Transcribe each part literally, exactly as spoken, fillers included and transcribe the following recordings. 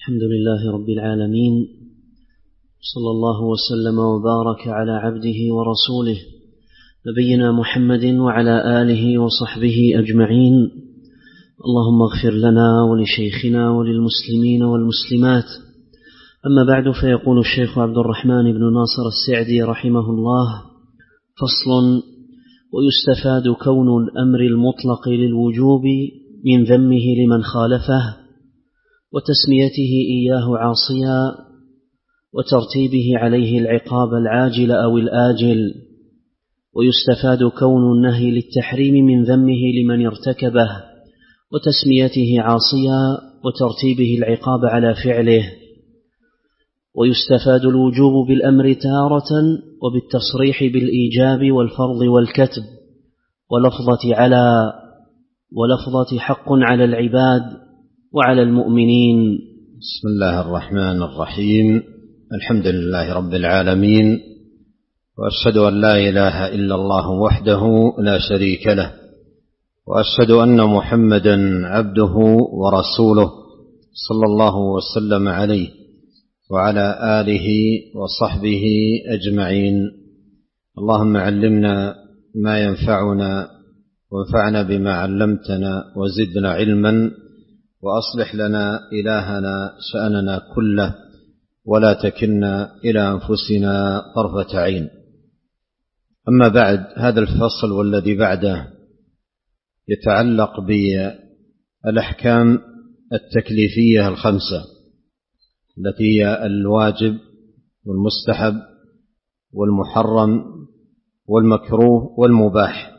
الحمد لله رب العالمين، صلى الله وسلم وبارك على عبده ورسوله نبينا محمد وعلى آله وصحبه أجمعين. اللهم اغفر لنا ولشيخنا وللمسلمين والمسلمات. أما بعد، فيقول الشيخ عبد الرحمن بن ناصر السعدي رحمه الله: فصل: ويستفاد كون الأمر المطلق للوجوب من ذمه لمن خالفه، وتسميته إياه عاصيا، وترتيبه عليه العقاب العاجل أو الآجل. ويستفاد كون النهي للتحريم من ذمه لمن ارتكبه، وتسميته عاصيا، وترتيبه العقاب على فعله. ويستفاد الوجوب بالأمر تارة، وبالتصريح بالإيجاب والفرض والكتب، ولفظة على، ولفظة حق على العباد وعلى المؤمنين. بسم الله الرحمن الرحيم. الحمد لله رب العالمين، وأشهد أن لا إله إلا الله وحده لا شريك له، وأشهد أن محمدا عبده ورسوله صلى الله وسلم عليه وعلى آله وصحبه أجمعين. اللهم علمنا ما ينفعنا، وانفعنا بما علمتنا، وزدنا علما، وأصلح لنا إلهنا شأننا كله، ولا تكلنا إلى أنفسنا طرفة عين. أما بعد، هذا الفصل والذي بعده يتعلق بالأحكام التكليفية الخمسة، التي هي الواجب والمستحب والمحرم والمكروه والمباح.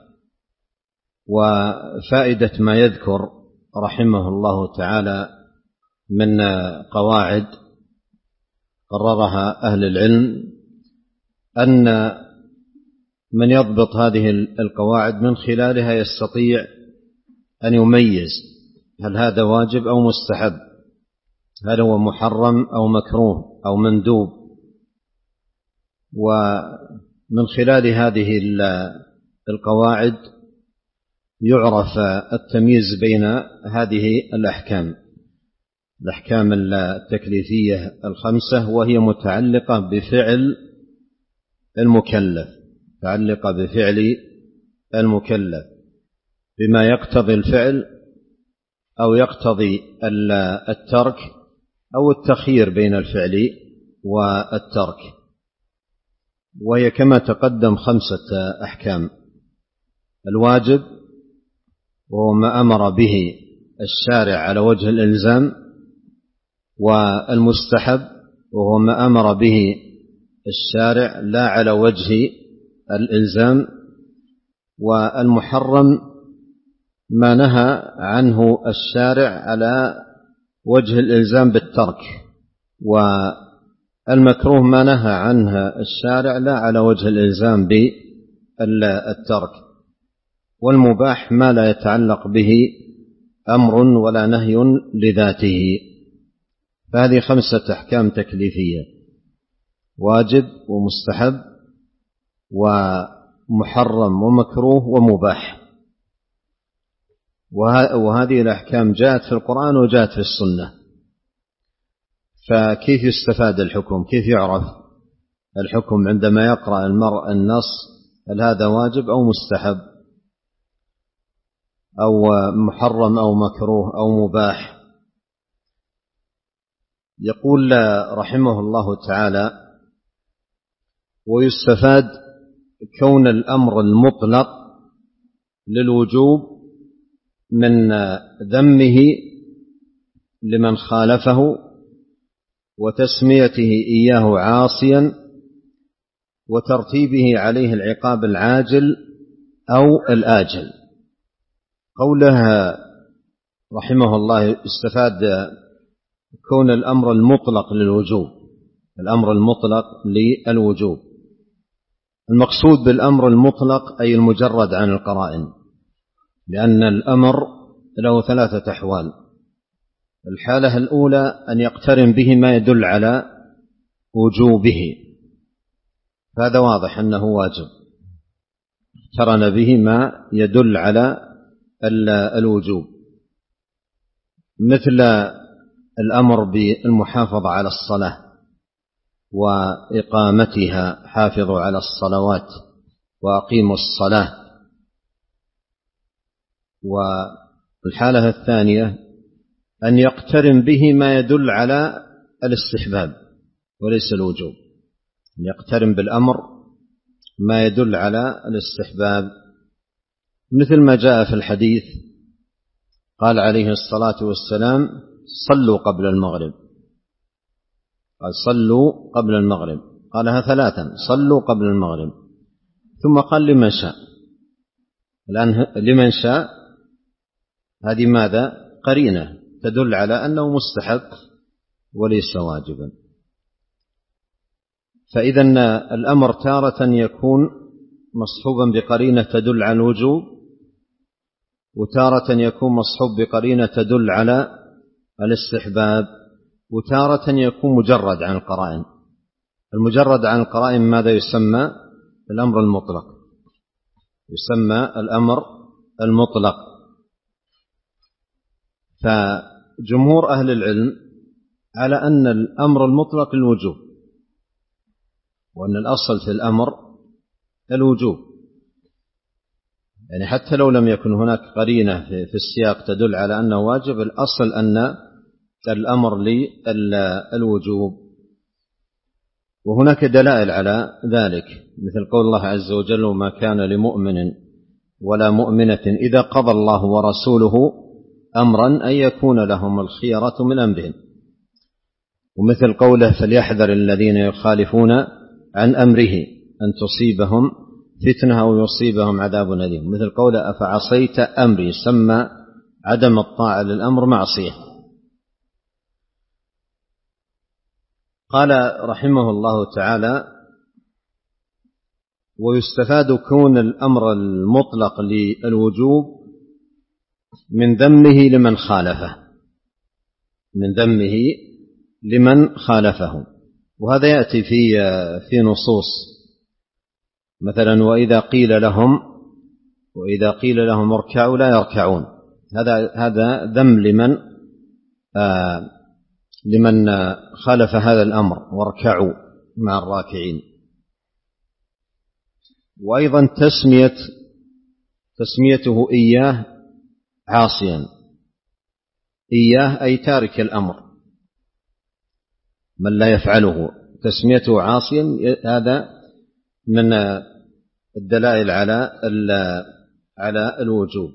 وفائدة ما يذكر رحمه الله تعالى من قواعد قررها أهل العلم، أن من يضبط هذه القواعد من خلالها يستطيع أن يميز هل هذا واجب أو مستحب، هل هو محرم أو مكروه أو مندوب. ومن خلال هذه القواعد يعرف التمييز بين هذه الأحكام الأحكام التكليفية الخمسة، وهي متعلقة بفعل المكلف متعلقة بفعل المكلف بما يقتضي الفعل أو يقتضي الترك أو التخيير بين الفعل والترك. وهي كما تقدم خمسة أحكام: الواجب وهو ما أمر به الشارع على وجه الإلزام، والمستحب وهو ما أمر به الشارع لا على وجه الإلزام، والمحرم ما نهى عنه الشارع على وجه الإلزام بالترك، والمكروه ما نهى عنه الشارع لا على وجه الإلزام بالترك، والمباح ما لا يتعلق به أمر ولا نهي لذاته. فهذه خمسة أحكام تكليفية: واجب ومستحب ومحرم ومكروه ومباح. وهذه الأحكام جاءت في القرآن وجاءت في السنة. فكيف يستفاد الحكم؟ كيف يعرف الحكم عندما يقرأ المرء النص؟ هل هذا واجب أو مستحب أو محرم أو مكروه أو مباح؟ يقول رحمه الله تعالى: ويستفاد كون الأمر المطلق للوجوب من ذمه لمن خالفه، وتسميته إياه عاصيا، وترتيبه عليه العقاب العاجل أو الآجل. قوله رحمه الله استفاد كون الأمر المطلق للوجوب الأمر المطلق للوجوب المقصود بالأمر المطلق أي المجرد عن القرائن، لأن الأمر له ثلاثة أحوال: الحالة الأولى أن يقترن به ما يدل على وجوبه، فهذا واضح أنه واجب، اقترن به ما يدل على الوجوب، مثل الأمر بالمحافظة على الصلاة وإقامتها، حافظوا على الصلوات وأقيموا الصلاة. والحالة الثانية أن يقترن به ما يدل على الاستحباب وليس الوجوب، أن يقترن بالأمر ما يدل على الاستحباب، مثل ما جاء في الحديث قال عليه الصلاة والسلام صلوا قبل المغرب، قال صلوا قبل المغرب، قالها ثلاثا صلوا قبل المغرب، ثم قال لمن شاء. الآن لمن شاء هذه ماذا؟ قرينة تدل على أنه مستحب وليس واجبا. فإذا الأمر تارة يكون مصحوبا بقرينة تدل على الوجوب، وتارة يكون مصحوب بقرينة تدل على الاستحباب، وتارة يكون مجرد عن القرائن. المجرد عن القرائن ماذا يسمى؟ الأمر المطلق، يسمى الأمر المطلق. فجمهور أهل العلم على أن الأمر المطلق الوجوب، وأن الأصل في الأمر الوجوب، يعني حتى لو لم يكن هناك قرينة في السياق تدل على أنه واجب، الأصل أن الأمر للوجوب. وهناك دلائل على ذلك، مثل قول الله عز وجل وما كان لمؤمن ولا مؤمنة إذا قضى الله ورسوله أمرا أن يكون لهم الخيرة من أمرهم، ومثل قوله فليحذر الذين يخالفون عن أمره أن تصيبهم فتنة أو يصيبهم عذاب أليم، مثل قوله أفعصيت أمري، سمى عدم الطاعة للأمر معصية. قال رحمه الله تعالى ويستفاد كون الأمر المطلق للوجوب من ذمه لمن خالفه، من ذمه لمن خالفه. وهذا يأتي في في نصوص، مثلا وإذا قيل لهم وإذا قيل لهم اركعوا لا يركعون، هذا هذا ذم لمن آه لمن خالف هذا الأمر، واركعوا مع الراكعين. وأيضا تسمية تسميته إياه عاصيا، إياه أي تارك الأمر، من لا يفعله، تسميته عاصيا، هذا من الدلائل على على الوجوب.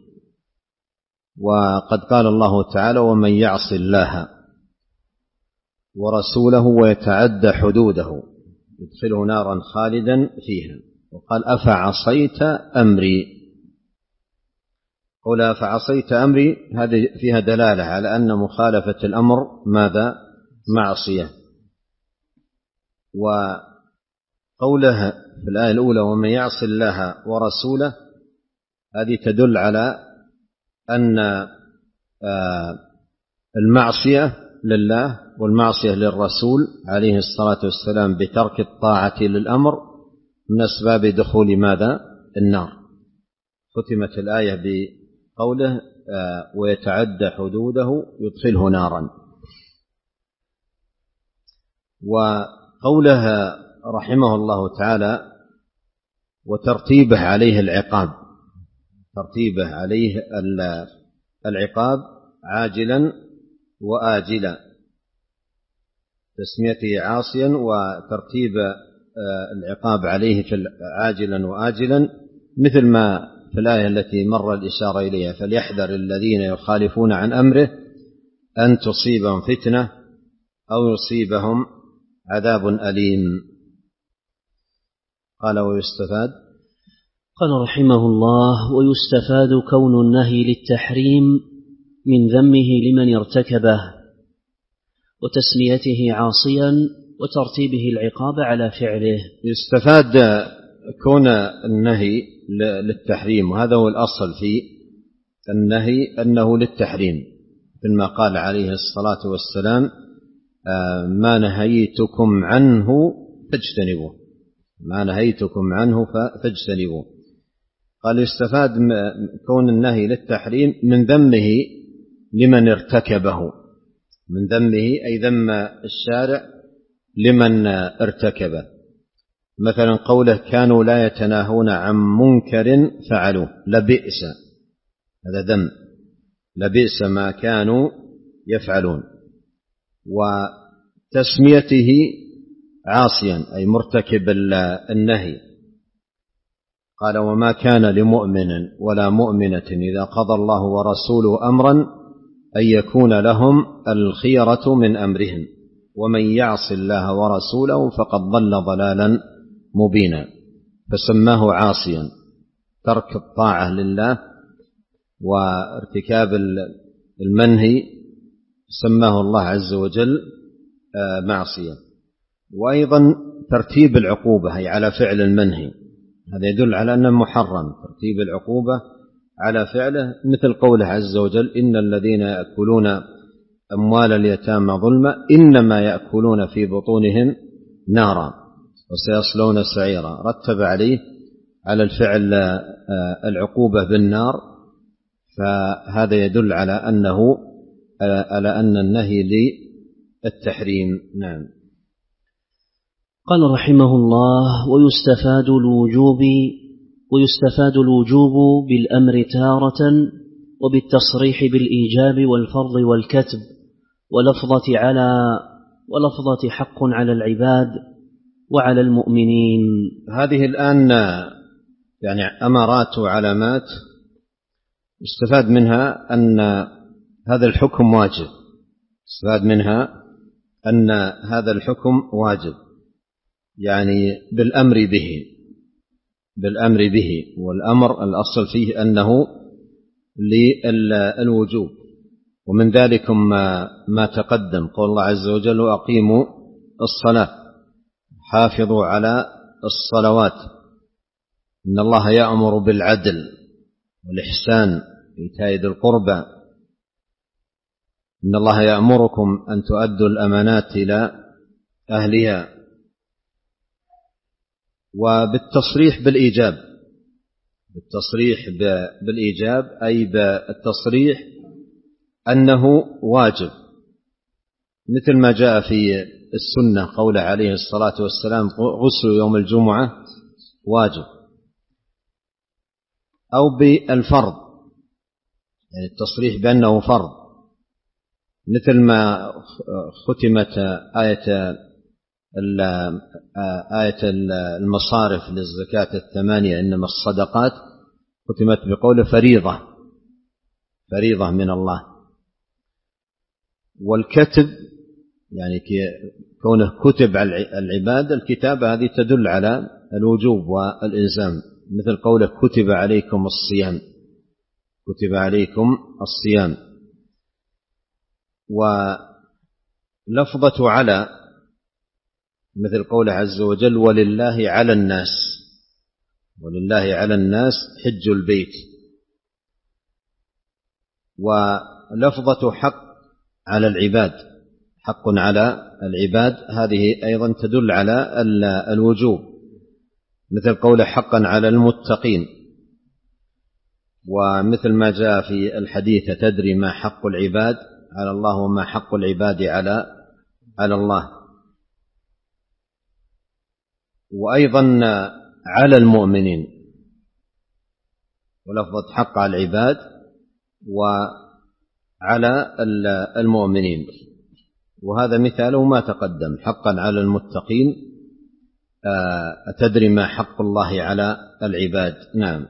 وقد قال الله تعالى ومن يعص الله ورسوله ويتعدى حدوده يدخله نارا خالدا فيها. وقال أفعصيت أمري، قول أفعصيت أمري هذه فيها دلالة على أن مخالفة الأمر ماذا؟ معصية. وقوله في الآية الأولى ومن يعص الله ورسوله هذه تدل على أن المعصية لله والمعصية للرسول عليه الصلاة والسلام بترك الطاعة للأمر من أسباب دخول ماذا؟ النار. ختمت الآية بقوله ويتعدى حدوده يدخله نارا. وقولها رحمه الله تعالى وترتيبه عليه العقاب، ترتيبه عليه العقاب عاجلا وآجلا، تسميته عاصيا وترتيب العقاب عليه في عاجلا وآجلا، مثل ما في الآية التي مر الإشارة إليها فليحذر الذين يخالفون عن أمره أن تصيبهم فتنة أو يصيبهم عذاب أليم. قال ويستفاد، قال رحمه الله ويستفاد كون النهي للتحريم من ذمه لمن ارتكبه وتسميته عاصيا وترتيبه العقاب على فعله. يستفاد كون النهي للتحريم، وهذا هو الأصل في النهي أنه للتحريم، مثل ما قال عليه الصلاة والسلام ما نهيتكم عنه فاجتنبوه، ما نهيتكم عنه فاجتنبوه. قال يستفاد كون النهي للتحريم من ذمه لمن ارتكبه، من ذمه أي ذم الشارع لمن ارتكبه. مثلا قوله كانوا لا يتناهون عن منكر فعلوه، لبئس، هذا ذم، لبئس ما كانوا يفعلون. وتسميته عاصيا أي مرتكب النهي، قال وما كان لمؤمن ولا مؤمنة إذا قضى الله ورسوله أمرا أن يكون لهم الخيرة من أمرهم ومن يعص الله ورسوله فقد ضل ضلالا مبينا. فسماه عاصيا، ترك الطاعة لله وارتكاب المنهي سماه الله عز وجل معصية. وأيضا ترتيب العقوبة أي على فعل المنهي، هذا يدل على أنه محرم، ترتيب العقوبة على فعله، مثل قوله عز وجل إن الذين يأكلون أموال اليتامى ظلما إنما يأكلون في بطونهم نارا وسيصلون سعيرا، رتب عليه على الفعل العقوبة بالنار، فهذا يدل على أنه على أن النهي للتحريم. نعم. قال رحمه الله: ويستفاد الوجوب ويستفاد الوجوب بالأمر تارة وبالتصريح بالإيجاب والفرض والكتب ولفظة على ولفظة حق على العباد وعلى المؤمنين. هذه الآن يعني أمارات وعلامات استفاد منها أن هذا الحكم واجب، استفاد منها أن هذا الحكم واجب، يعني بالأمر به، بالأمر به، والأمر الأصل فيه أنه للوجوب. ومن ذلك ما تقدم قول الله عز وجل وأقيموا الصلاة، حافظوا على الصلوات، إن الله يأمر بالعدل والإحسان وإيتاء ذي القربى، إن الله يأمركم أن تؤدوا الأمانات إلى أهلها. وبالتصريح بالإيجاب، بالتصريح بالإيجاب أي بالتصريح أنه واجب، مثل ما جاء في السنة قول عليه الصلاة والسلام غسل يوم الجمعة واجب، أو بالفرض يعني التصريح بأنه فرض، مثل ما ختمت آية آية المصارف للزكاة الثمانية إنما الصدقات، ختمت بقول فريضة، فريضة من الله. والكتب يعني كونه كتب على العباد، الكتابة هذه تدل على الوجوب والإلزام، مثل قوله كتب عليكم الصيام، كتب عليكم الصيام. ولفظة على مثل قوله عز وجل ولله على الناس، ولله على الناس حج البيت. ولفظة حق على العباد، حق على العباد، هذه أيضا تدل على الوجوب، مثل قوله حقا على المتقين. ومثل ما جاء في الحديث تدري ما حق العباد على الله وما حق العباد على على الله. وأيضا على المؤمنين، ولفظة حق على العباد وعلى المؤمنين، وهذا مثاله ما تقدم، حقا على المتقين، أتدري ما حق الله على العباد. نعم.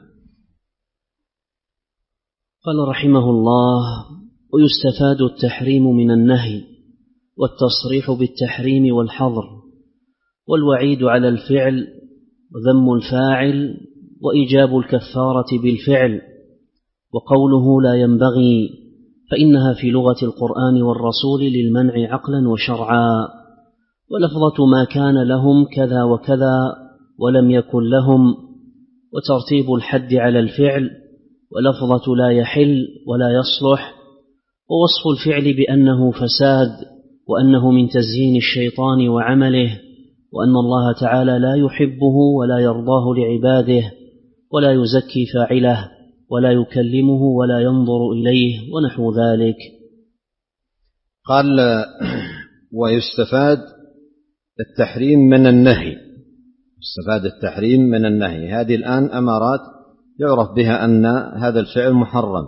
قال رحمه الله: ويستفاد التحريم من النهي والتصريح بالتحريم والحظر والوعيد على الفعل وذم الفاعل وإيجاب الكفارة بالفعل. وقوله لا ينبغي فإنها في لغة القرآن والرسول للمنع عقلا وشرعا. ولفظة ما كان لهم كذا وكذا ولم يكن لهم، وترتيب الحد على الفعل، ولفظة لا يحل ولا يصلح، ووصف الفعل بأنه فساد وأنه من تزيين الشيطان وعمله، وأن الله تعالى لا يحبه ولا يرضاه لعباده، ولا يزكي فاعله ولا يكلمه ولا ينظر إليه ونحو ذلك. قال ويستفاد التحريم من النهي، يستفاد التحريم من النهي. هذه الآن أمارات يعرف بها أن هذا الفعل محرم،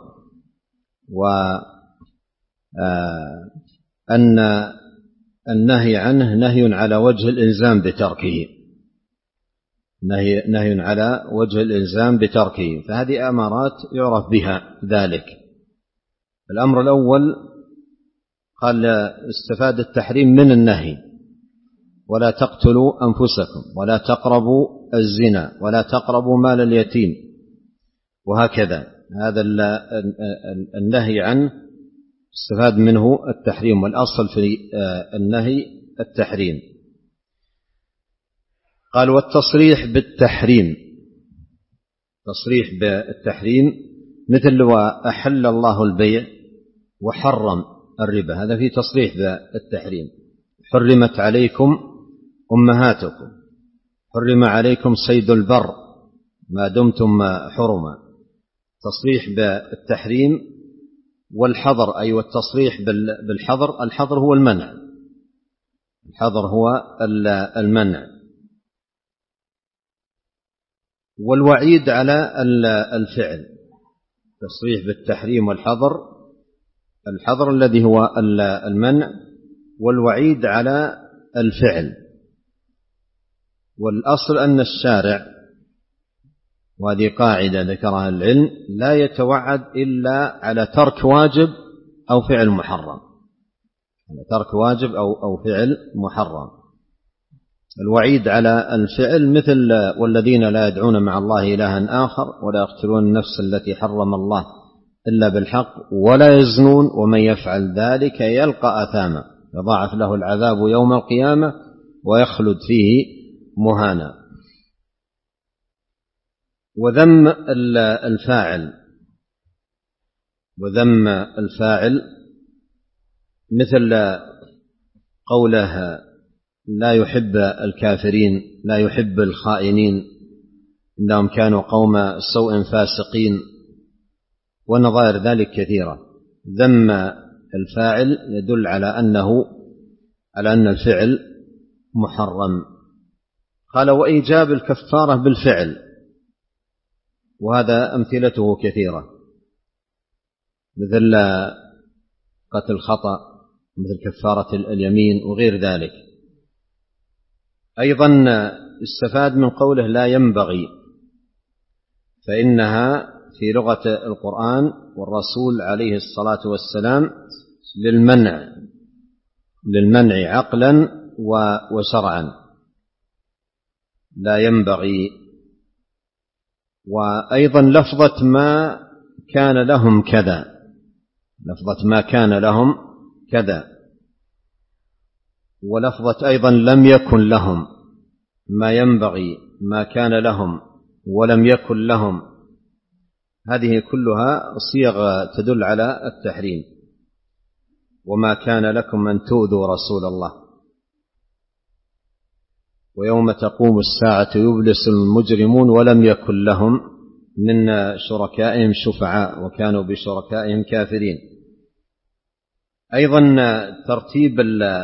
وأن النهي عنه نهي على وجه الإلزام بتركه، نهي, نهي على وجه الإلزام بتركه، فهذه أمارات يعرف بها ذلك. الأمر الأول قال استفاد التحريم من النهي، ولا تقتلوا أنفسكم ولا تقربوا الزنا ولا تقربوا مال اليتيم، وهكذا. هذا النهي عنه استفاد منه التحريم، والأصل في النهي التحريم. قال والتصريح بالتحريم، تصريح بالتحريم مثل وأحل الله البيع وحرم الربا، هذا في تصريح بالتحريم. حرمت عليكم أمهاتكم، حرم عليكم صيد البر ما دمتم حرما، تصريح بالتحريم. والحظر أي أيوة والتصريح بالحظر، الحظر هو المنع، الحظر هو المنع. والوعيد على الفعل، تصريح بالتحريم والحظر، الحظر الذي هو المنع، والوعيد على الفعل. والأصل أن الشارع، وهذه قاعدة ذكرها العلم، لا يتوعد إلا على ترك واجب أو فعل محرم، على ترك واجب أو أو فعل محرم. الوعيد على الفعل مثل والذين لا يدعون مع الله إلها آخر ولا يقتلون النفس التي حرم الله إلا بالحق ولا يزنون ومن يفعل ذلك يلقى أثاما يضاعف له العذاب يوم القيامة ويخلد فيه مهانا. وذم الفاعل، وذم الفاعل مثل قوله لا يحب الكافرين لا يحب الخائنين إنهم كانوا قوم سوء فاسقين، ونظائر ذلك كثيرة. ذم الفاعل يدل على أنه على أن الفعل محرم. قال وإيجاب الكفارة بالفعل، وهذا أمثلته كثيرة، مثل قتل الخطأ، مثل كفارة اليمين وغير ذلك. أيضا استفاد من قوله لا ينبغي، فإنها في لغة القرآن والرسول عليه الصلاة والسلام للمنع، للمنع عقلا وشرعا، لا ينبغي. وأيضا لفظة ما كان لهم كذا، لفظة ما كان لهم كذا، ولفظة أيضا لم يكن لهم، ما ينبغي ما كان لهم ولم يكن لهم، هذه كلها صيغ تدل على التحريم. وما كان لكم أن تؤذوا رسول الله ويوم تقوم الساعة يبلس المجرمون ولم يكن لهم من شركائهم شفعاء وكانوا بشركائهم كافرين. أيضا ترتيب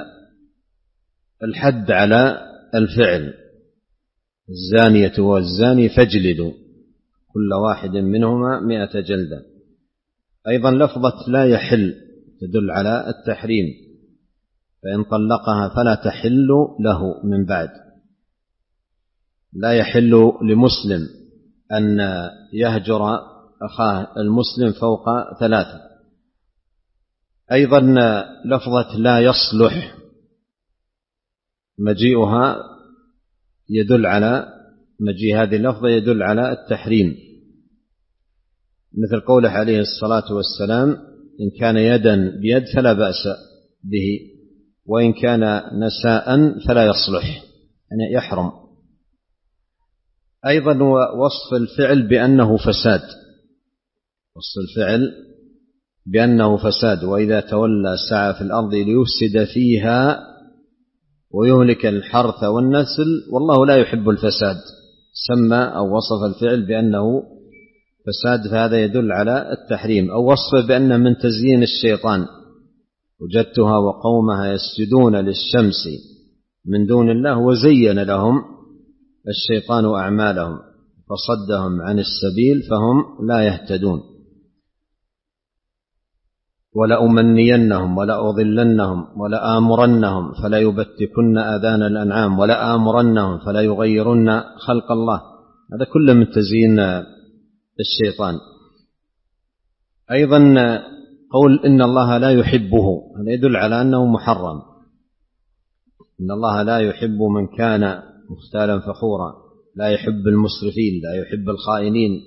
الحد على الفعل، الزانية والزاني فاجلدوا كل واحد منهما مئة جلدة. أيضا لفظة لا يحل تدل على التحريم، فإن طلقها فلا تحل له من بعد. لا يحل لمسلم أن يهجر أخاه المسلم فوق ثلاثة. أيضا لفظة لا يصلح مجيئها يدل على مجيء هذه اللفظة يدل على التحريم، مثل قوله عليه الصلاة والسلام إن كان يدا بيد فلا بأس به وإن كان نساء فلا يصلح، يعني يحرم. أيضا وصف الفعل بأنه فساد، وصف الفعل بأنه فساد وإذا تولى سعى في الأرض ليفسد فيها ويهلك الحرث والنسل والله لا يحب الفساد، سمى أو وصف الفعل بأنه فساد، فهذا يدل على التحريم. أو وصف بأنه من تزيين الشيطان وجدتها وقومها يسجدون للشمس من دون الله وزين لهم الشيطان أعمالهم فصدهم عن السبيل فهم لا يهتدون. ولأمنينهم ولأضلنهم ولآمرنهم فلا يبتكن آذان الأنعام ولآمرنهم فلا يغيرن خلق الله. هذا كله من تزيين الشيطان. أيضا قول إن الله لا يحبه، هذا يدل على أنه محرم. إن الله لا يحب من كان مختالا فخورا، لا يحب المسرفين، لا يحب الخائنين.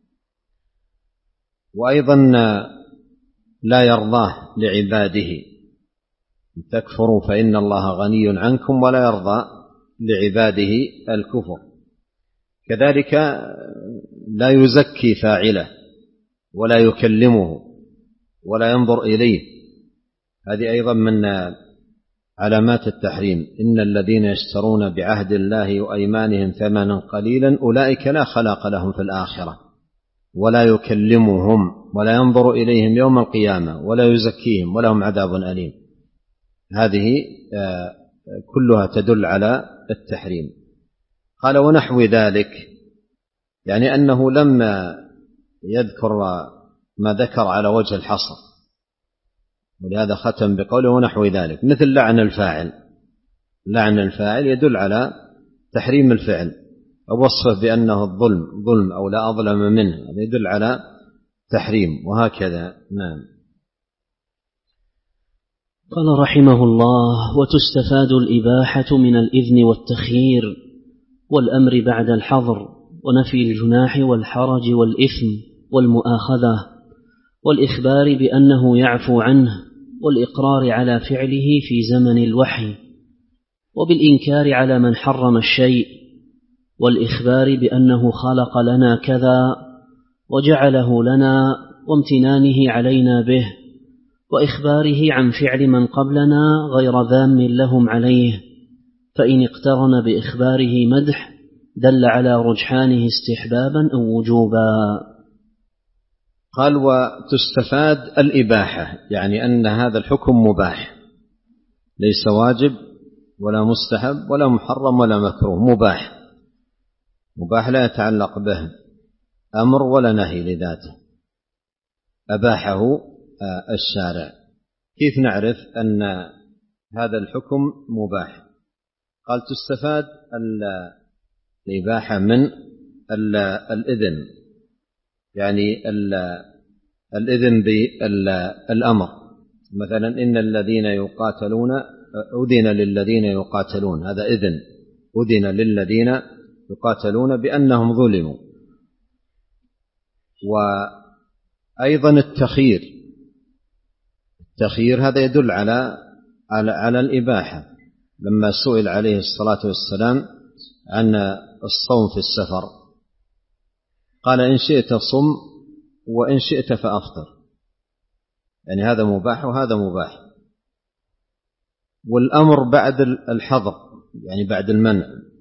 وأيضا لا يرضاه لعباده، تكفروا فإن الله غني عنكم ولا يرضى لعباده الكفر. كذلك لا يزكي فاعله ولا يكلمه ولا ينظر إليه، هذه أيضا من علامات التحريم. إن الذين يشترون بعهد الله وأيمانهم ثمنا قليلا أولئك لا خلاق لهم في الآخرة ولا يكلمهم ولا ينظر إليهم يوم القيامة ولا يزكيهم ولهم عذاب أليم. هذه كلها تدل على التحريم. قال ونحو ذلك، يعني أنه لما يذكر ما ذكر على وجه الحصر، ولهذا ختم بقوله ونحو ذلك، مثل لعن الفاعل. لعن الفاعل يدل على تحريم الفعل، أو وصفه بأنه الظلم ظلم أو لا أظلم منه، هذا يدل على تحريم، وهكذا. نعم. قال رحمه الله: وتستفاد الإباحة من الإذن والتخيير والأمر بعد الحظر ونفي الجناح والحرج والإثم والمؤاخذة والإخبار بأنه يعفو عنه والإقرار على فعله في زمن الوحي وبالإنكار على من حرم الشيء والإخبار بأنه خلق لنا كذا وجعله لنا وامتنانه علينا به وإخباره عن فعل من قبلنا غير ذام لهم عليه، فإن اقترن بإخباره مدح دل على رجحانه استحبابا أو وجوبا. قال وتستفاد الإباحة، يعني أن هذا الحكم مباح، ليس واجب ولا مستحب ولا محرم ولا مكروه، مباح. مباح لا يتعلق به أمر ولا نهي لذاته، أباحه الشارع. كيف نعرف أن هذا الحكم مباح؟ قال تستفاد الإباحة من الإذن، يعني الإذن بالأمر. مثلا إن الذين يقاتلون أذن للذين يقاتلون، هذا إذن، أذن للذين يقاتلون بأنهم ظلموا. وأيضا التخيير، التخيير هذا يدل على على, على الإباحة. لما سئل عليه الصلاة والسلام عن الصوم في السفر قال إن شئت صم وإن شئت فأفطر، يعني هذا مباح وهذا مباح. والأمر بعد الحظر، يعني بعد المنع،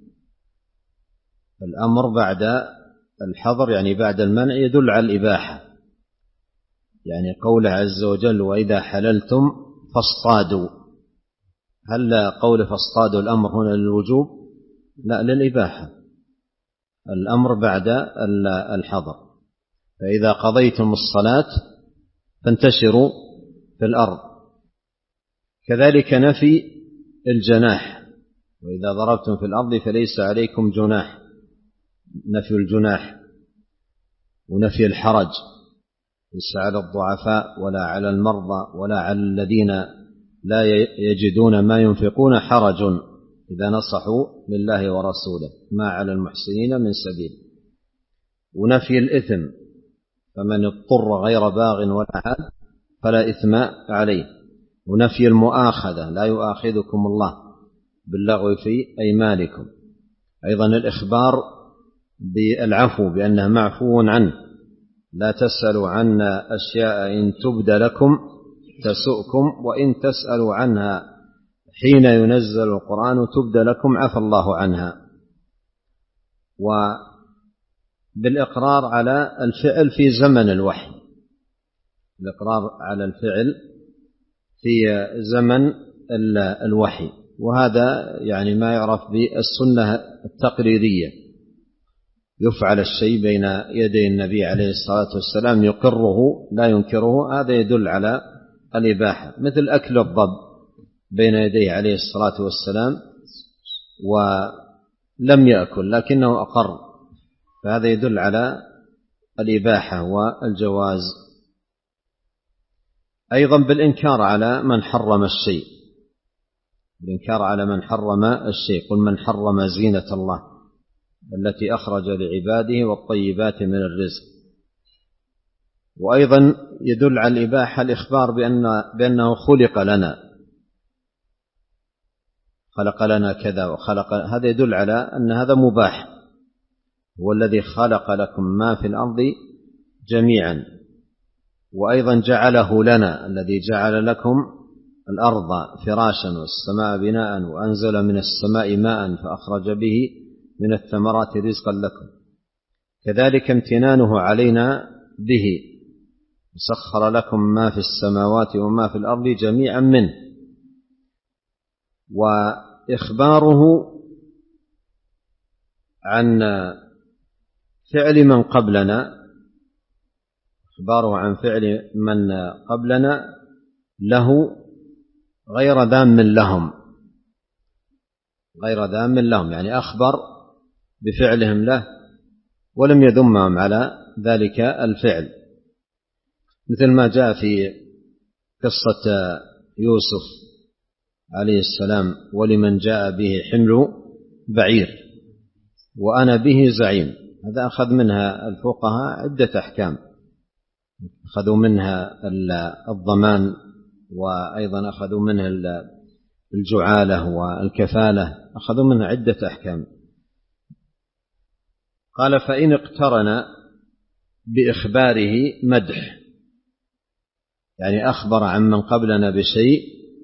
الأمر بعد الحظر يعني بعد المنع يدل على الإباحة. يعني قوله عز وجل وإذا حللتم فاصطادوا، هل قول فاصطادوا الأمر هنا للوجوب؟ لا، للإباحة. الأمر بعد الحظر. فإذا قضيتم الصلاة فانتشروا في الأرض. كذلك نفي الجناح، وإذا ضربتم في الأرض فليس عليكم جناح، نفي الجناح. ونفي الحرج، ليس على الضعفاء ولا على المرضى ولا على الذين لا يجدون ما ينفقون حرج إذا نصحوا لله ورسوله، ما على المحسنين من سبيل. ونفي الإثم، فمن اضطر غير باغ ولا عاد فلا إثم عليه. ونفي المؤاخذة، لا يؤاخذكم الله باللغو في أيمانكم. أيضا الإخبار بالعفو، بأنه معفو عنه. لا تسألوا عنا أشياء إن تبد لكم تسؤكم وإن تسألوا عنها حين ينزل القرآن تبد لكم عفى الله عنها. وبالإقرار على الفعل في زمن الوحي، الإقرار على الفعل في زمن الوحي، وهذا يعني ما يعرف بالسنة التقريرية، يفعل الشيء بين يدي النبي عليه الصلاة والسلام يقره لا ينكره، هذا يدل على الإباحة، مثل أكل الضب بين يديه عليه الصلاة والسلام ولم يأكل لكنه أقر، فهذا يدل على الإباحة والجواز. أيضا بالإنكار على من حرم الشيء، بالإنكار على من حرم الشيء، قل من حرم زينة الله التي أخرج لعباده والطيبات من الرزق. وأيضا يدل على الإباحة الإخبار بأن بأنه خلق لنا، خلق لنا كذا وخلق، هذا يدل على أن هذا مباح، هو الذي خلق لكم ما في الأرض جميعا. وأيضا جعله لنا، الذي جعل لكم الأرض فراشا والسماء بناء وأنزل من السماء ماء فأخرج به من الثمرات رزقا لكم، كذلك امتنانه علينا به، سخر لكم ما في السماوات وما في الأرض جميعا منه. وإخباره عن فعل من قبلنا، إخباره عن فعل من قبلنا له غير ذام لهم، غير ذام لهم، يعني أخبر بفعلهم له ولم يذمهم على ذلك الفعل، مثل ما جاء في قصة يوسف عليه السلام: ولمن جاء به حمل بعير وأنا به زعيم. هذا أخذ منها الفقهاء عدة أحكام، أخذوا منها الضمان، وأيضا أخذوا منها الجعالة والكفالة، أخذوا منها عدة أحكام. قال: فإن اقترن بإخباره مدح، يعني أخبر عن من قبلنا بشيء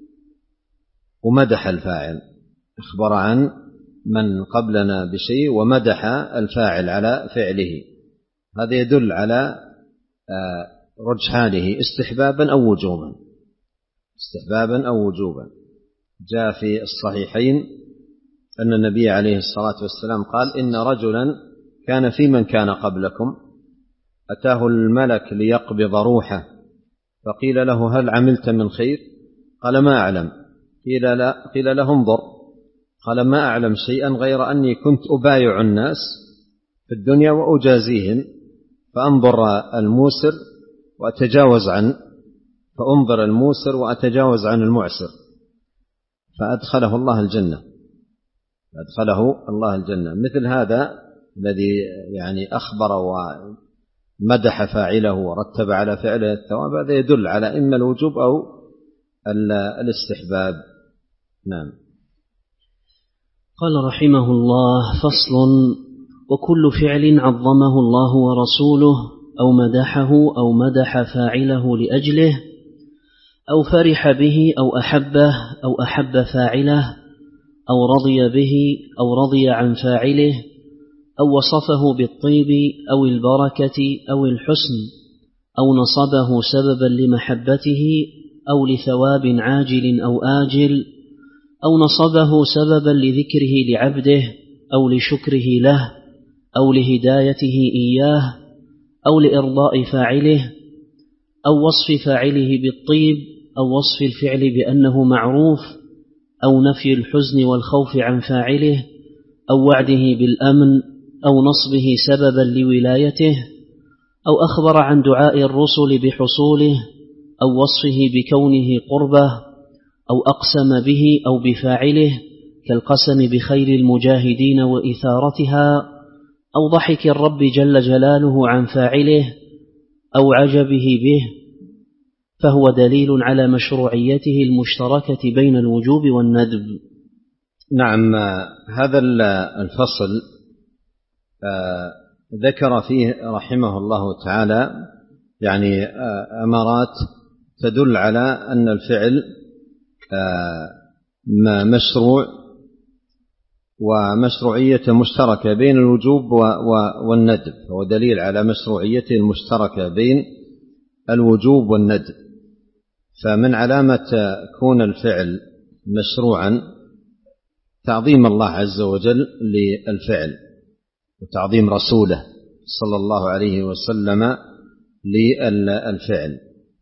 ومدح الفاعل، أخبر عن من قبلنا بشيء ومدح الفاعل على فعله، هذا يدل على رجحانه استحبابا أو وجوبا، استحبابا أو وجوبا. جاء في الصحيحين أن النبي عليه الصلاة والسلام قال: إن رجلا كان في من كان قبلكم أتاه الملك ليقبض روحه، فقيل له: هل عملت من خير؟ قال: ما أعلم. قيل, لا قيل له: انظر. قال: ما أعلم شيئا غير أني كنت أبايع الناس في الدنيا وأجازيهم، فأنظر الموسر وأتجاوز عن فأنظر الموسر وأتجاوز عن المعسر، فأدخله الله الجنة، أدخله الله الجنة. مثل هذا الذي يعني أخبر ومدح فاعله ورتب على فعله الثواب، هذا يدل على إما الوجوب أو الاستحباب. نعم. قال رحمه الله: فصل: وكل فعل عظمه الله ورسوله أو مدحه أو مدح فاعله لأجله أو فرح به أو أحبه أو أحب فاعله أو رضي به أو رضي عن فاعله أو وصفه بالطيب أو البركة أو الحسن أو نصبه سببا لمحبته أو لثواب عاجل أو آجل أو نصبه سببا لذكره لعبده أو لشكره له أو لهدايته إياه أو لإرضاء فاعله أو وصف فاعله بالطيب أو وصف الفعل بأنه معروف أو نفي الحزن والخوف عن فاعله أو وعده بالأمن أو نصبه سببا لولايته أو أخبر عن دعاء الرسل بحصوله أو وصفه بكونه قربه أو أقسم به أو بفاعله كالقسم بخير المجاهدين وإثارتها أو ضحك الرب جل جلاله عن فاعله أو عجبه به، فهو دليل على مشروعيته المشتركة بين الوجوب والندب. نعم. هذا الفصل ذكر فيه رحمه الله تعالى يعني أمارات تدل على أن الفعل مشروع ومشروعية مشتركة بين الوجوب والندب، هو دليل على مشروعيته المشتركة بين الوجوب والندب. فمن علامة كون الفعل مشروعا تعظيم الله عز وجل للفعل، وتعظيم رسوله صلى الله عليه وسلم للفعل،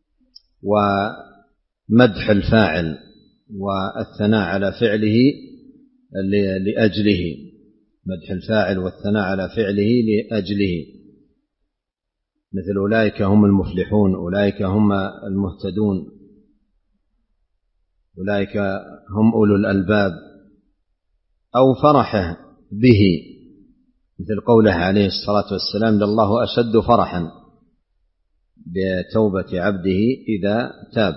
ومدح الفاعل والثناء على فعله لأجله، مدح الفاعل والثناء على فعله لأجله، مثل أولئك هم المفلحون، أولئك هم المهتدون، أولئك هم أولو الألباب، أو فرحه به، مثل قوله عليه الصلاة والسلام: لله أشد فرحا بتوبة عبده إذا تاب،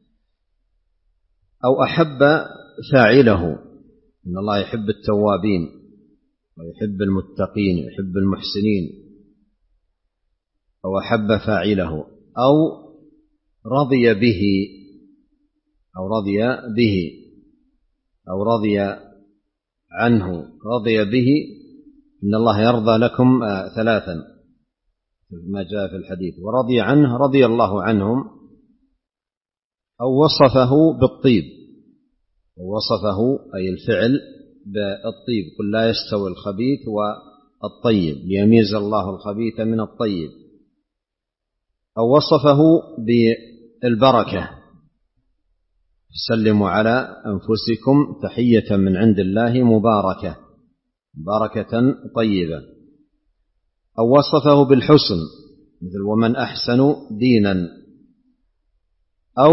أو أحب فاعله، إن الله يحب التوابين ويحب المتقين ويحب المحسنين، أو أحب فاعله، أو رضي به أو رضي به أو رضي عنه. رضي به إن الله يرضى لكم ثلاثا ما جاء في الحديث، ورضي عنه رضي الله عنهم، أو وصفه بالطيب، ووصفه أي الفعل بالطيب، قل لا يستوي الخبيث والطيب ليميز الله الخبيث من الطيب، أو وصفه بالبركة، سلموا على أنفسكم تحية من عند الله مباركة، بركة طيبة، أو وصفه بالحسن، مثل ومن أحسن دينا، أو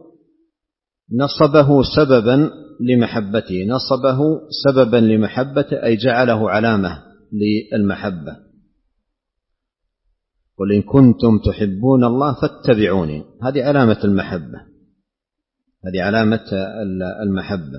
نصبه سببا لمحبته، نصبه سببا لمحبته أي جعله علامة للمحبة، قل إن كنتم تحبون الله فاتبعوني، هذه علامة المحبة، هذه علامة المحبة،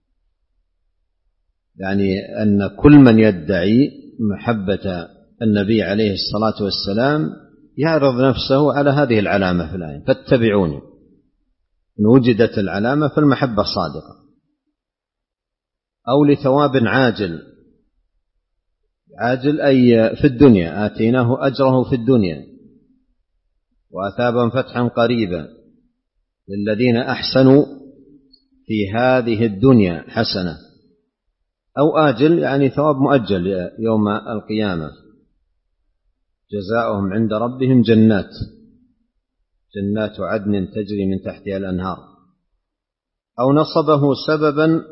يعني أن كل من يدعي محبة النبي عليه الصلاة والسلام يعرض نفسه على هذه العلامة في الآية: فاتبعوني. إن وجدت العلامة فالمحبة صادقة. أو لثواب عاجل، عاجل أي في الدنيا، آتيناه أجره في الدنيا، وأثابا فتحا قريبا للذين أحسنوا في هذه الدنيا حسنة. أو آجل يعني ثواب مؤجل يوم القيامة، جزاؤهم عند ربهم جنات جنات عدن تجري من تحتها الأنهار. أو نصبه سببا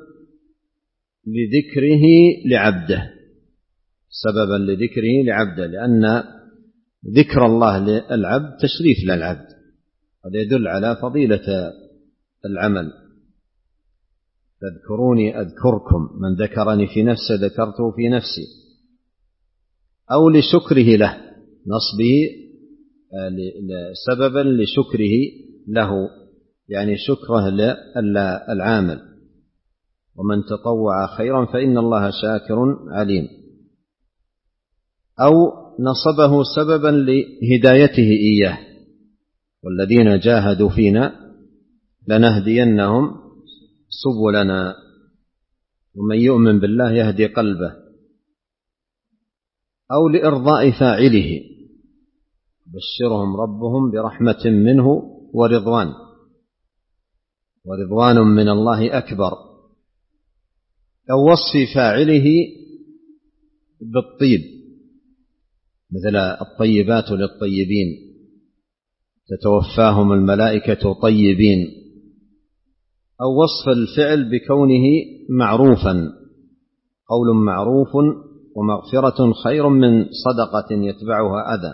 لذكره لعبده، سببا لذكره لعبده، لأن ذكر الله للعبد تشريف للعبد، هذا يدل على فضيلة العمل. فاذكروني أذكركم، من ذكرني في نفسه ذكرته في نفسي. أو لشكره له، نصبه سببا لشكره له، يعني شكره للعامل، ومن تطوع خيرا فإن الله شاكر عليم. أو نصبه سببا لهدايته إياه، والذين جاهدوا فينا لنهدينهم سبلنا، ومن يؤمن بالله يهدي قلبه. أو لإرضاء فاعله، بشرهم ربهم برحمة منه ورضوان ورضوان من الله أكبر. أو وصف فاعله بالطيب، مثل الطيبات للطيبين تتوفاهم الملائكة طيبين. أو وصف الفعل بكونه معروفا، قول معروف ومغفرة خير من صدقة يتبعها أذى،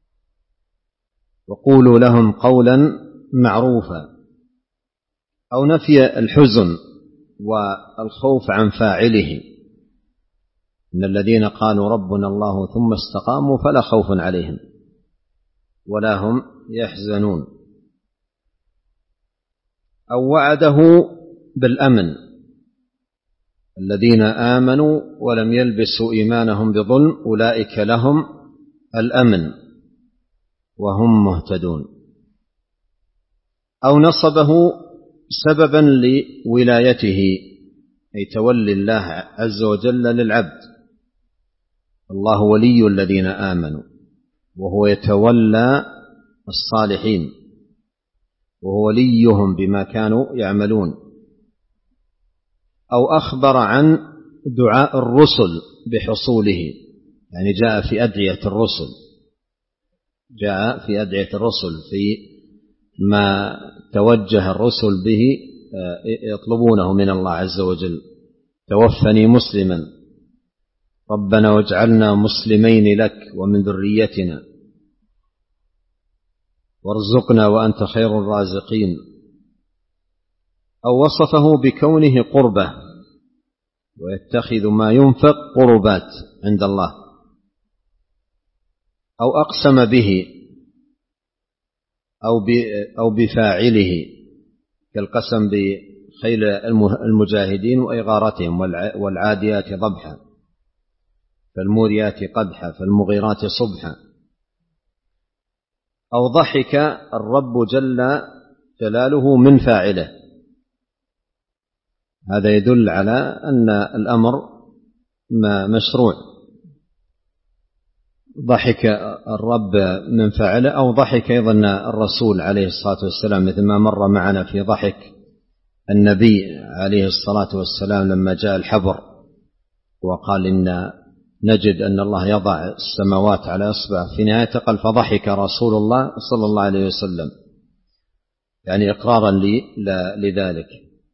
وقولوا لهم قولا معروفا. أو نفي الحزن والخوف عن فاعله، إن الذين قالوا ربنا الله ثم استقاموا فلا خوف عليهم ولا هم يحزنون. أو وعده بالأمن، الذين آمنوا ولم يلبسوا إيمانهم بظلم أولئك لهم الأمن وهم مهتدون. أو نصبه سببا لولايته، أي تولي الله عز وجل للعبد، الله ولي الذين آمنوا وهو يتولى الصالحين، وهو وليهم بما كانوا يعملون، أو أخبر عن دعاء الرسل بحصوله، يعني جاء في أدعية الرسل، جاء في أدعية الرسل في ما توجه الرسل به يطلبونه من الله عز وجل: توفني مسلما، ربنا واجعلنا مسلمين لك ومن ذريتنا، وارزقنا وأنت خير الرازقين. أو وصفه بكونه قربة ويتخذ ما ينفق قربات عند الله، أو أقسم به أو بفاعله كالقسم بخيل المجاهدين وإغارتهم: والعاديات ضبحا فالموريات قدحا فالمغيرات صبحا. أو ضحك الرب جل جلاله من فاعله، هذا يدل على أن الأمر مشروع. ضحك الرب من فاعله، أو ضحك أيضا الرسول عليه الصلاة والسلام، مثل ما مر معنا في ضحك النبي عليه الصلاة والسلام لما جاء الحبر وقال: إن نجد أن الله يضع السماوات على إصبع، في نهاية قال: فضحك رسول الله صلى الله عليه وسلم، يعني إقرارا لذلك.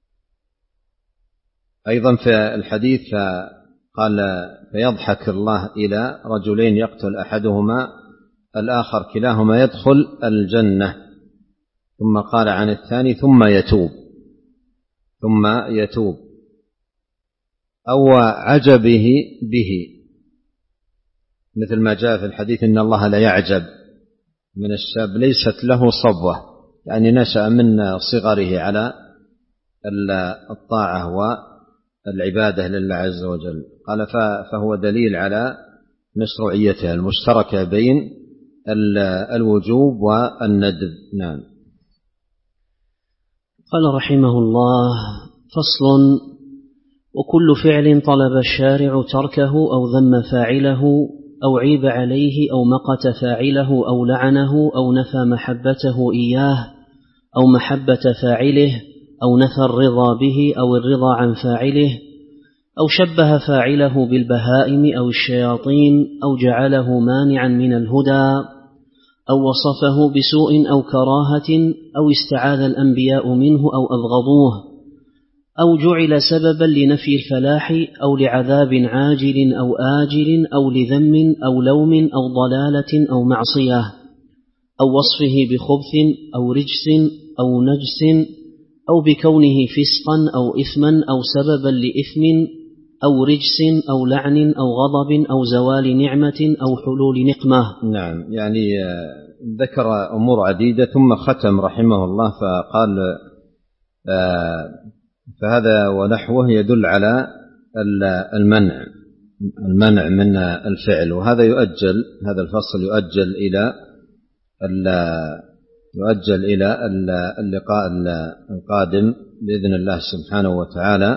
أيضا في الحديث قال: فيضحك الله إلى رجلين يقتل أحدهما الآخر كلاهما يدخل الجنة، ثم قال عن الثاني: ثم يتوب ثم يتوب. أو عجبه به، مثل ما جاء في الحديث: إن الله لا يعجب من الشاب ليست له صبوة، يعني نشأ من صغره على الطاعة والعبادة لله عز وجل. قال: فهو دليل على مشروعيتها المشتركة بين الوجوب والندب. نعم. قال رحمه الله: فصل: وكل فعل طلب الشارع تركه أو ذم فاعله أو عيب عليه أو مقت فاعله أو لعنه أو نفى محبته إياه أو محبة فاعله أو نفى الرضا به أو الرضا عن فاعله أو شبه فاعله بالبهائم أو الشياطين أو جعله مانعا من الهدى أو وصفه بسوء أو كراهة أو استعاذ الأنبياء منه أو أبغضوه أو جعل سببا لنفي الفلاح أو لعذاب عاجل أو آجل أو لذم أو لوم أو ضلالة أو معصية أو وصفه بخبث أو رجس أو نجس أو بكونه فسقا أو إثما أو سببا لإثم أو رجس أو لعن أو غضب أو زوال نعمة أو حلول نقمة. نعم، يعني ذكر أمور عديدة ثم ختم رحمه الله فقال: فهذا ونحوه يدل على المنع المنع من الفعل، وهذا يؤجل، هذا الفصل يؤجل إلى يؤجل إلى اللقاء القادم بإذن الله سبحانه وتعالى.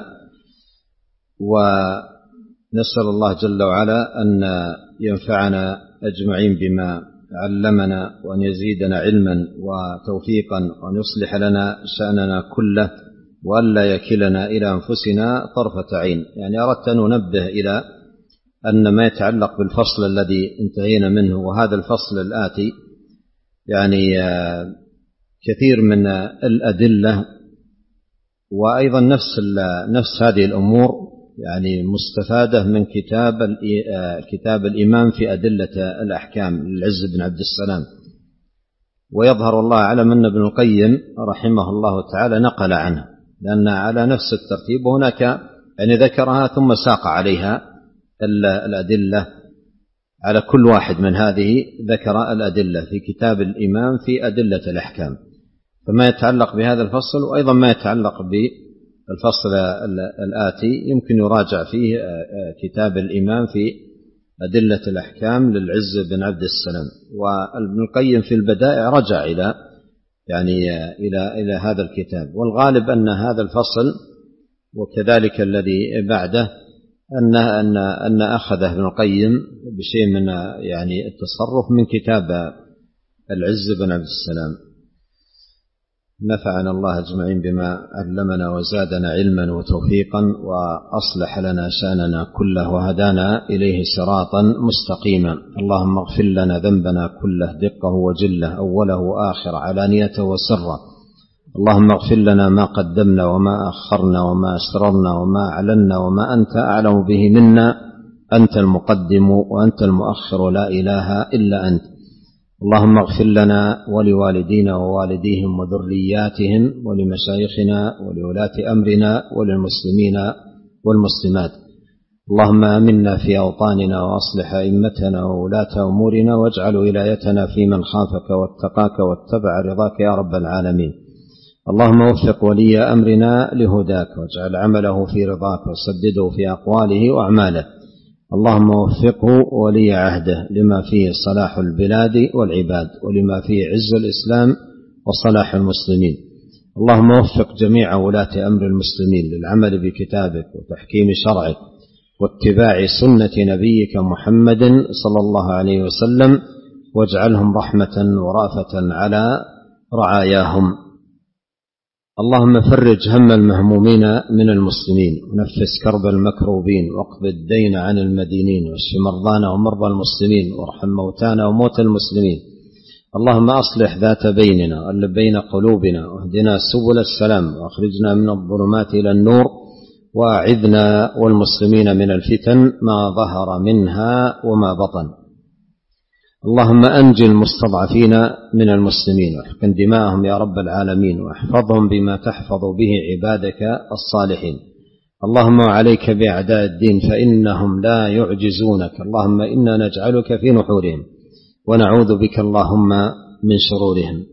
ونسأل الله جل وعلا أن ينفعنا أجمعين بما علمنا، وأن يزيدنا علما وتوفيقا، وأن يصلح لنا شأننا كله، وألا يكلنا إلى أنفسنا طرفة عين. يعني أردت أن أنبه إلى أن ما يتعلق بالفصل الذي انتهينا منه وهذا الفصل الآتي، يعني كثير من الأدلة وأيضا نفس نفس هذه الأمور يعني مستفادة من كتاب كتاب الإمام في أدلة الأحكام للعز بن عبد السلام. ويظهر الله أعلم أن ابن القيم رحمه الله تعالى نقل عنه، لأن على نفس الترتيب، وهناك يعني ذكرها ثم ساق عليها الأدلة على كل واحد من هذه، ذكر الأدلة في كتاب الإمام في أدلة الأحكام. فما يتعلق بهذا الفصل وأيضا ما يتعلق بالفصل الآتي يمكن يراجع فيه كتاب الإمام في أدلة الأحكام للعز بن عبد السلام. وابن القيم في البدائع رجع إلى يعني إلى إلى هذا الكتاب، والغالب أن هذا الفصل وكذلك الذي بعده أن أن أن أخذه ابن القيم بشيء من يعني التصرف من كتاب العز بن عبد السلام. نفعنا الله أجمعين بما علمنا وزادنا علما وتوفيقا وأصلح لنا شأننا كله وهدانا إليه صراطا مستقيما. اللهم اغفر لنا ذنبنا كله دقه وجله أوله وآخر علانيته وسره. اللهم اغفر لنا ما قدمنا وما أخرنا وما أسررنا وما أعلنا وما أنت أعلم به منا. أنت المقدم وأنت المؤخر لا إله إلا أنت. اللهم اغفر لنا ولوالدينا ووالديهم وذرياتهم ولمشايخنا ولولاة أمرنا وللمسلمين والمسلمات. اللهم آمنا في أوطاننا وأصلح أئمتنا وولاة أمورنا واجعل ولايتنا في من خافك واتقاك واتبع رضاك يا رب العالمين. اللهم وفق ولي أمرنا لهداك واجعل عمله في رضاك وسدده في أقواله وأعماله. اللهم وفقه ولي عهده لما فيه صلاح البلاد والعباد ولما فيه عز الإسلام وصلاح المسلمين. اللهم وفق جميع ولاة أمر المسلمين للعمل بكتابك وتحكيم شرعك واتباع سنة نبيك محمد صلى الله عليه وسلم واجعلهم رحمة ورأفة على رعاياهم. اللهم فرج هم المهمومين من المسلمين ونفس كرب المكروبين واقض الدين عن المدينين واشف مرضانا ومرضى المسلمين وارحم موتانا وموتى المسلمين. اللهم أصلح ذات بيننا وألف بين قلوبنا واهدنا سبل السلام واخرجنا من الظلمات إلى النور وأعذنا والمسلمين من الفتن ما ظهر منها وما بطن. اللهم أنجي المستضعفين من المسلمين واحقن دماءهم يا رب العالمين واحفظهم بما تحفظ به عبادك الصالحين. اللهم عليك بأعداء الدين فإنهم لا يعجزونك. اللهم إنا نجعلك في نحورهم ونعوذ بك اللهم من شرورهم.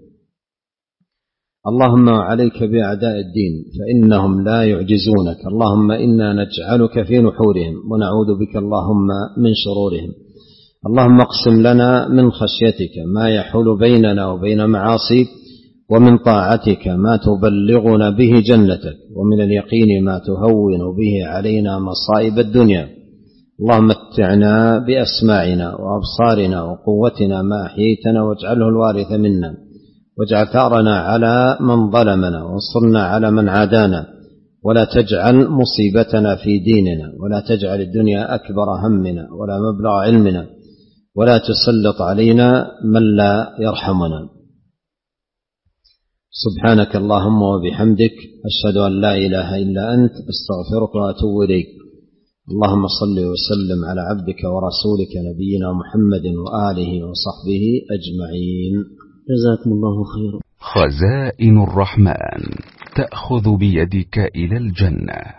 اللهم عليك بأعداء الدين فإنهم لا يعجزونك. اللهم إنا نجعلك في نحورهم ونعوذ بك اللهم من شرورهم. اللهم اقسم لنا من خشيتك ما يحول بيننا وبين معاصيك ومن طاعتك ما تبلغنا به جنتك ومن اليقين ما تهون به علينا مصائب الدنيا. اللهم متعنا بأسماعنا وأبصارنا وقوتنا ما أحييتنا واجعله الوارث منا واجعل ثأرنا على من ظلمنا وانصرنا على من عادانا ولا تجعل مصيبتنا في ديننا ولا تجعل الدنيا أكبر همنا ولا مبلغ علمنا ولا تسلط علينا من لا يرحمنا. سبحانك اللهم وبحمدك أشهد أن لا إله إلا أنت أستغفرك وأتوب إليك. اللهم صل وسلم على عبدك ورسولك نبينا محمد وآله وصحبه أجمعين. جزاكم الله خيرا. خزائن الرحمن تأخذ بيدك إلى الجنة.